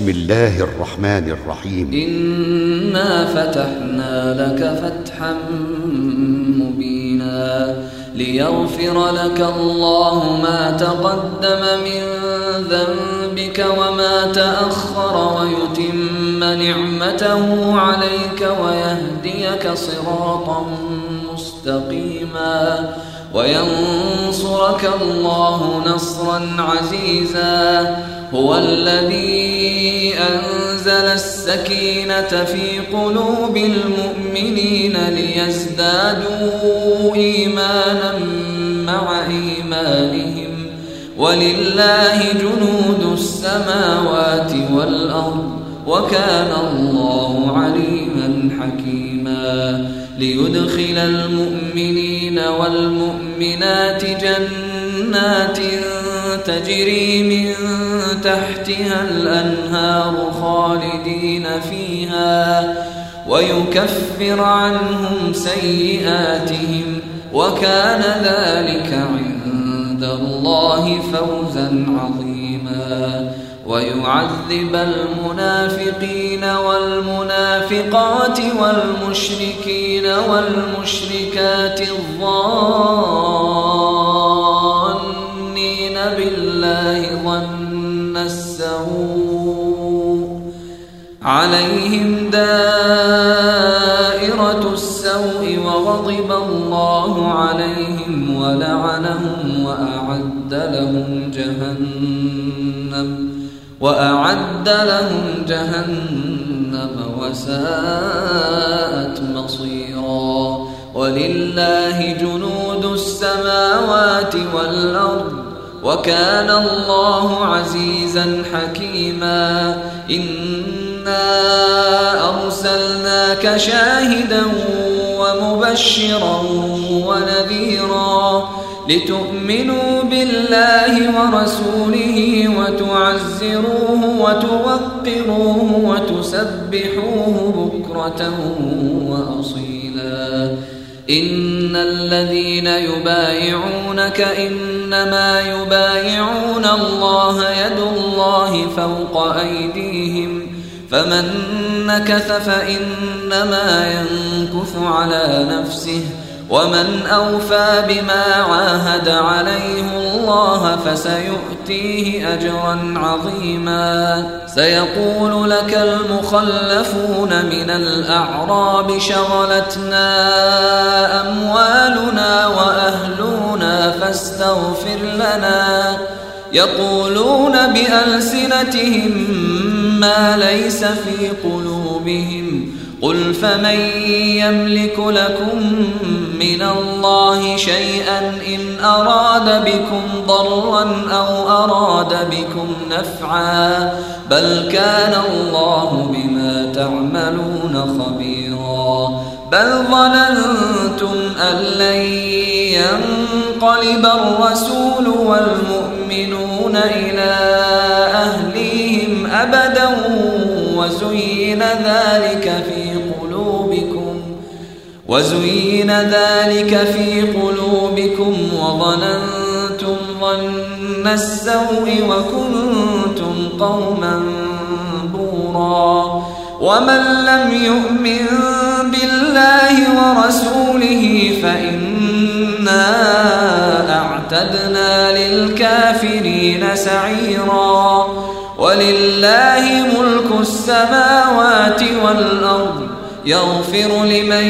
بسم الله الرحمن الرحيم. إنا فتحنا لك فتحا مبينا ليغفر لك الله ما تقدم من ذنبك وما تأخر ويتم نعمته عليك ويهديك صراطا مستقيما وينصرك الله نصرا عزيزا. هو الذي أنزل السكينة في قلوب المؤمنين ليزدادوا إيمانا مع إيمانهم ولله جنود السماوات والأرض وكان الله عليما حكيما. ليدخل المؤمنين والمؤمنات جنات تجري من تحتها الأنهار خالدين فيها ويكفر عنهم سيئاتهم وكان ذلك عند الله فوزا عظيما. ويعذب المنافقين والمنافقات والمشركين والمشركات الظانين بالله ظن السوء عليهم دائرة السوء وغضب الله عليهم ولعنهم وأعد لهم جهنم وساءت مصيرا. ولله جنود السماوات والأرض وكان الله عزيزا حكيما. إنا أرسلناك شاهدا ومبشرا ونذيرا لتؤمنوا بالله ورسوله وتعزروه وتوقروه وتسبحوه بكرة وأصيلا. إن الذين يبايعونك إنما يبايعون الله يد الله فوق أيديهم فمن نكث فإنما ينكث على نفسه ومن أوفى بما عاهد عليه الله فسيؤتيه أجرا عظيما. سيقول لك المخلفون من الأعراب شغلتنا أموالنا وأهلنا فاستغفر لنا يقولون بألسنتهم ما ليس في قلوبهم قل فمن يملك لكم من الله شيئا إن أراد بكم ضرا أو أراد بكم نفعا بل كان الله بما تعملون خبيرا. بل ظننتم أن لن ينقلب الرسول والمؤمنون إلى أهليهم أبدا وزين ذلك في قلوبكم وظننتم ظن السوء وكنتم قوما بورا. ومن لم يؤمن بالله ورسوله فإنا أعتدنا للكافرين سعيرا. ولله ملك السماوات والأرض يغفر لمن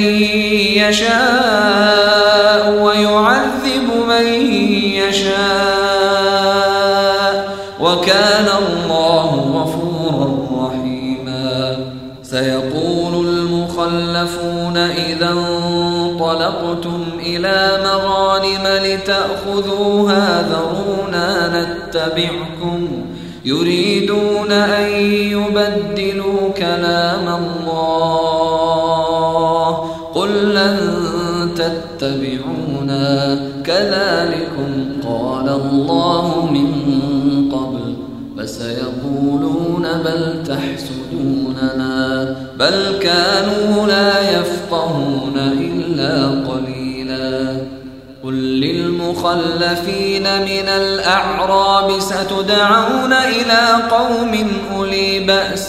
يشاء ويعذب من يشاء وكان الله غفورا رحيما. سيقول المخلفون إذا انطلقتم إلى مغانم لتأخذوها ذرونا نتبعكم يريدون أن يبدلوا كلام الله قل لن تتبعونا كذلكم قال الله من قبل فسيقولون بل تحسدوننا بل كانوا لا يفقهون إلا قليلا. قل للمخلفين من الأعراب ستدعون إلى قوم أولي بأس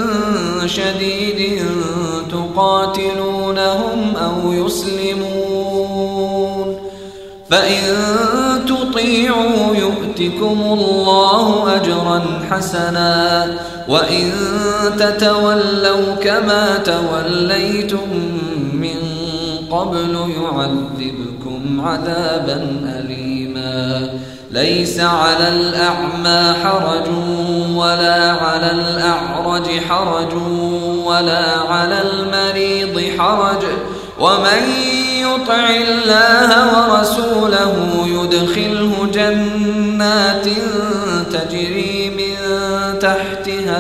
شديد تقاتلونهم أو يسلمون فإن تطيعوا يؤتكم الله أجرا حسنا وإن تتولوا كما توليتم من قبل يعذبكم عذابا أليما ليس على الأعمى حرج ولا على الأعرج حرج ولا على المريض حرج ومن يطع الله ورسوله يدخله جنات تجري من تحتها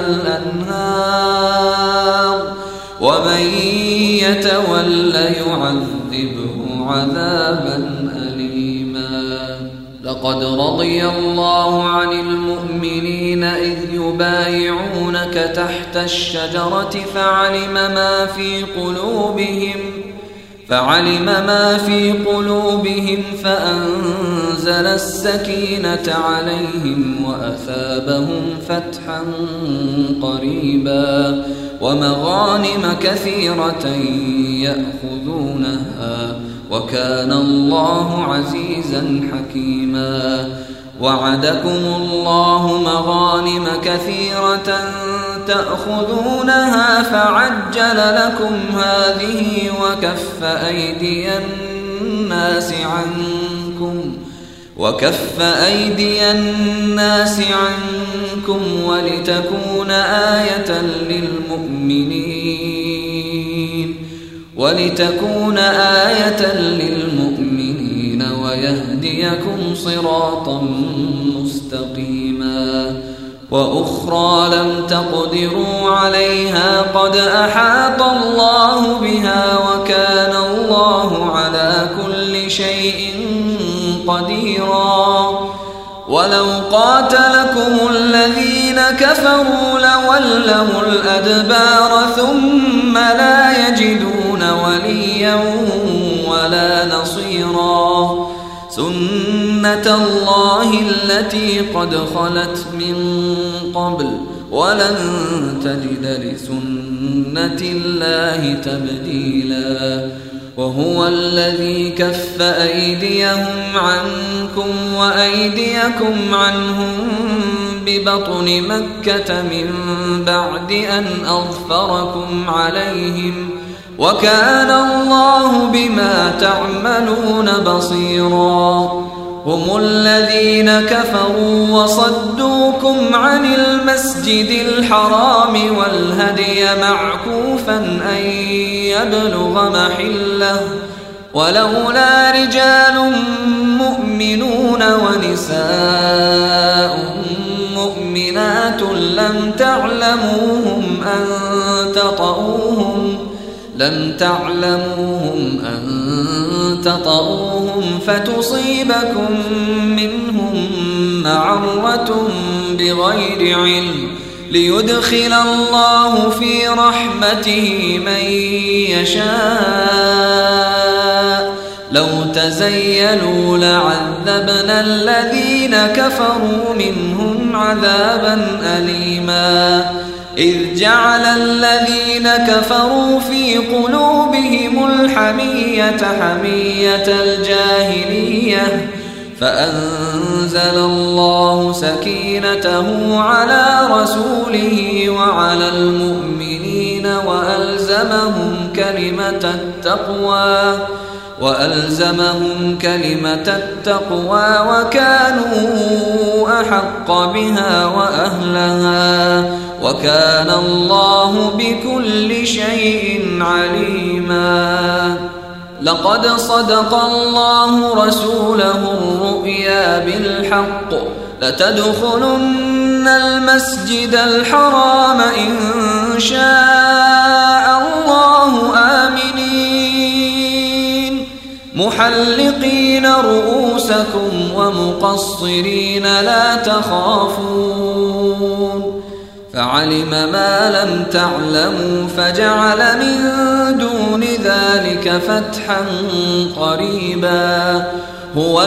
الأنهار ومن يتول يعذبه عذابا أليما لقد رضي الله عن المؤمنين إذ يبايعونك تحت الشجرة فعلم ما في قلوبهم فأنزل السكينة عليهم وأثابهم فتحا قريبا ومغانم كثيرة يأخذونها وكان الله عزيزا حكيما وعدكم الله مغانم كثيرة تأخذونها فعجل لكم هذه وكف أيدي الناس عنكم ولتكون آية للمؤمنين ويهديكم صراطا مستقيما وأخرى لم تقدروا عليها قد أحاط الله بها وكان الله على كل شيء قديرا ولو قاتلكم الذين كفروا لولوا الأدبار ثم لا يجدون وليا ولا نصيرا سنة الله التي قد خلت من قبل ولن تجد لسنة الله تبديلا وهو الذي كف أيديهم عنكم وأيديكم عنهم ببطن مكة من بعد أن أظفركم عليهم وكان الله بما تعملون بصيرا هم الذين كفروا وصدوكم عن المسجد الحرام والهدي معكوفا أن يبلغ محله ولولا رجال مؤمنون ونساء مؤمنات لم تعلموهم أن تطؤوهم فتصيبكم منهم معرة بغير علم ليدخل الله في رحمته من يشاء لو تزيلوا لعذبنا الذين كفروا منهم عذابا أليما إذ جعل الذين كفروا في قلوبهم الحمية حمية الجاهلية فأنزل الله سكينته على رسوله وعلى المؤمنين وألزمهم كلمة التقوى وكانوا أحق بها وأهلها وكان الله بكل شيء عليما لقد صدق الله رسوله الرؤيا بالحق لتدخلن المسجد الحرام إن شاء الله آمنين محلقين رؤوسكم ومقصرين لا تخافون فعلم ما لم تعلموا فجعل من دون ذلك فتحا قريبا هو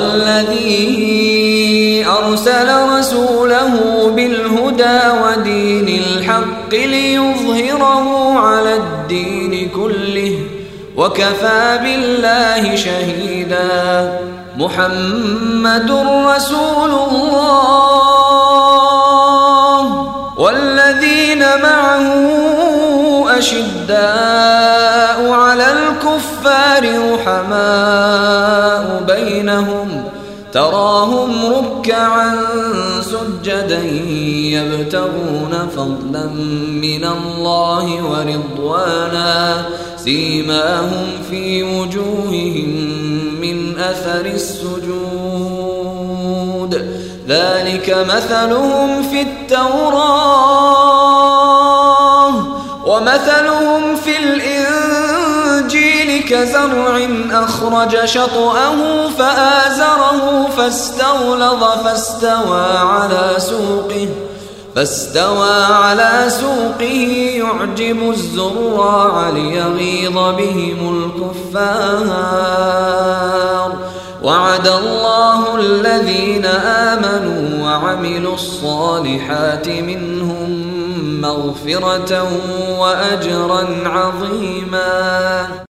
الذي أرسل رسوله بالهدى ودين الحق ليظهره على الدين كله وكفى بالله شهيدا. محمد رسول الله والذين معه أشداء على الكفار رحماء بينهم تراهم ركعا سجدا يبتغون فضلا من الله ورضوانا سيماهم في وجوههم من أثر السجود ذلك مثلهم في التوراة ومثلهم في الإنجيل كزرع أخرج شطأه فآزره فاستغلظ فاستوى على سوقه يعجب الزراع ليغيظ بهم الكفار. وعد الله الذين آمنوا وعملوا الصالحات منهم مغفرة وأجرا عظيما.